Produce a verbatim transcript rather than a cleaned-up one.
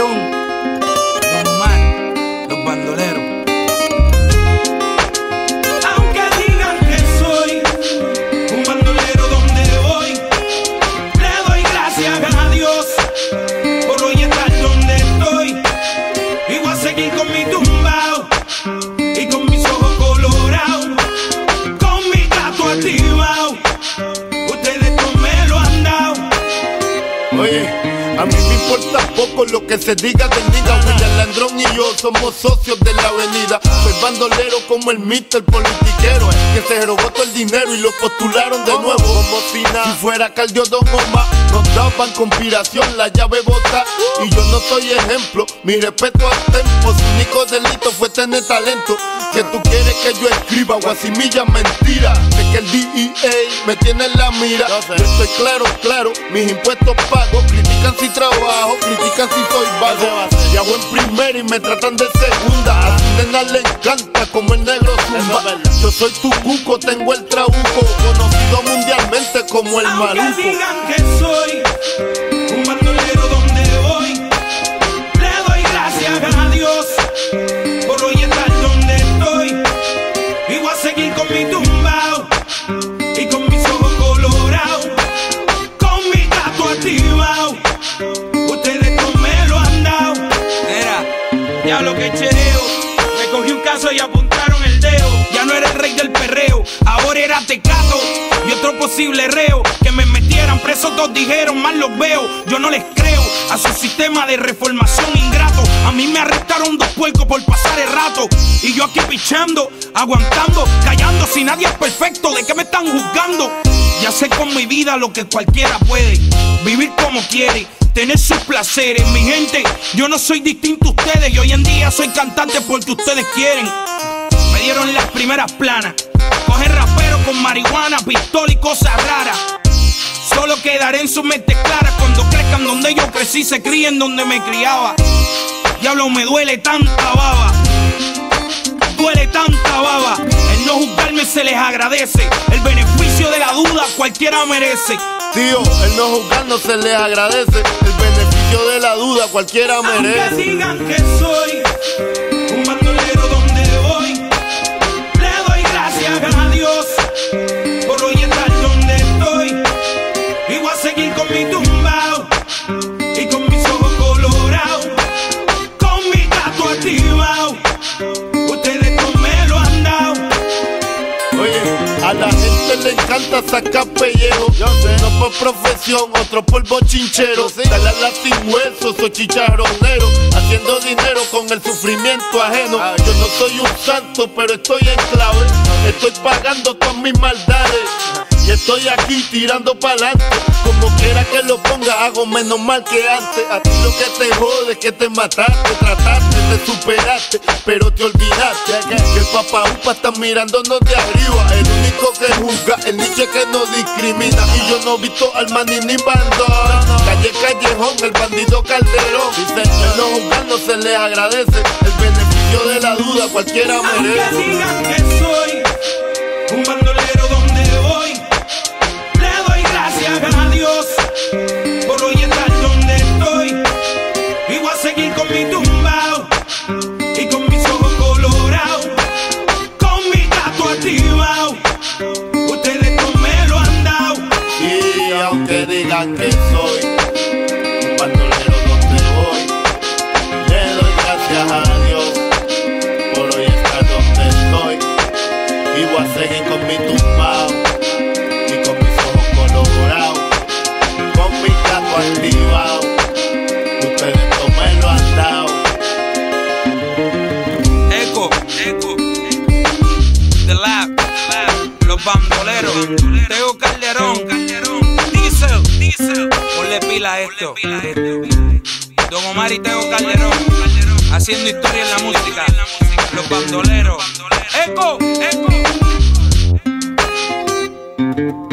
Calderón, Don Omar, los bandoleros. Aunque digan que soy un bandolero donde voy, le doy gracias a Dios por hoy estar donde estoy. Y voy a seguir con mi tumbao y con mis ojos colorados, con mi gato activado. Ustedes no me lo han dado. Oye, a mí me importa poco lo que se diga del nigga. William Landrón y yo somos socios de la avenida. Soy bandolero como el mister politiquero, que se robó todo el dinero y lo postularon de nuevo. Como si nada, si fuera Caldio Don Omar, nos daban conspiración, la llave bota. Y yo no soy ejemplo, mi respeto al tempo. Su único delito fue tener talento. Que tú quieres que yo escriba guasimilla mentira, de que el D E A me tiene en la mira. Yo estoy claro, claro, mis impuestos pago. Critican si trabajo, critican si soy vago. Viajo en primera y me tratan de segunda. A su nena le encanta como el negro zumba. Yo soy tu cuco, tengo el trabuco, conocido mundialmente como el Aunque maluco. digan que soy un bandolero donde voy, le doy gracias a Dios por hoy estar donde estoy. Y voy a seguir con mi tumbao y con mis ojos colorados, con mi gato activado. Ustedes no me lo han dado. Era, ya lo que chereo, me cogí un caso y apuntaron el dedo. Ya no era el rey del perreo, ahora era Tecato y otro posible reo. Que me metieran preso, todos dijeron, mal los veo. Yo no les creo a su sistema de reformación ingrato. A mí me arrestaron dos puercos por pasar el rato, y yo aquí pichando, aguantando, callando. Si nadie es perfecto, ¿de qué me están juzgando? Ya sé con mi vida lo que cualquiera puede, vivir como quiere, tener sus placeres. Mi gente, yo no soy distinto a ustedes, y hoy en día soy cantante porque ustedes quieren. Me dieron las primeras planas, coger rapero con marihuana, pistola y cosas raras. Solo quedaré en sus mentes claras cuando crezcan donde yo crecí, se críen donde me criaba. Diablo, me duele tanta baba, duele tanta baba. El no juzgarme se les agradece, el beneficio de la duda cualquiera merece. Tío, el no juzgar no se les agradece, el beneficio de la duda cualquiera merece. Aunque digan que soy un bandolero donde voy, le doy gracias a Dios por hoy estar donde estoy. Y voy a seguir con mi tumbao y con mis ojos colorados, con mi gato activado. Ustedes no me lo han dado. Oye, a la gente le encanta sacar pellejo. Yo sé, no por profesión, otro por bochinchero. Dale a la sin hueso, soy chicharronero, haciendo dinero con el sufrimiento ajeno. Yo no soy un santo, pero estoy en clave. Estoy pagando todas mis maldades y estoy aquí tirando pa'lante. Como quiera que lo ponga, hago menos mal que antes. A ti lo que te jode es que te mataste, trataste, te superaste, pero te olvidaste que el papá upa está mirándonos de arriba. El único que juzga, el niche que no discrimina. Y yo no he visto al maní ni bandón. Calle Callejón, el bandido Calderón. Dice, el no juzgar no se les agradece, el beneficio de la duda cualquiera merece. Aunque digan que soy un bandolero donde voy, le doy gracias a Dios por hoy estar donde estoy. Y voy a seguir con mi tumbao y con mis ojos colorados, con mi gato activado. Ustedes no me lo han dado. Y aunque digan que soy un bandolero donde voy, le doy gracias a Dios por hoy estar donde estoy. Y voy a seguir con mi tumbao y con mis ojos colorados, con mi gato activado. Ustedes no me lo han dado. Eco, Eco, The Lab, los bandoleros, Teo Calderón, Diesel, Diesel, ponle pila a esto. Don Omar y Teo Calderón, haciendo historia en la música, los bandoleros. Eco, Eco.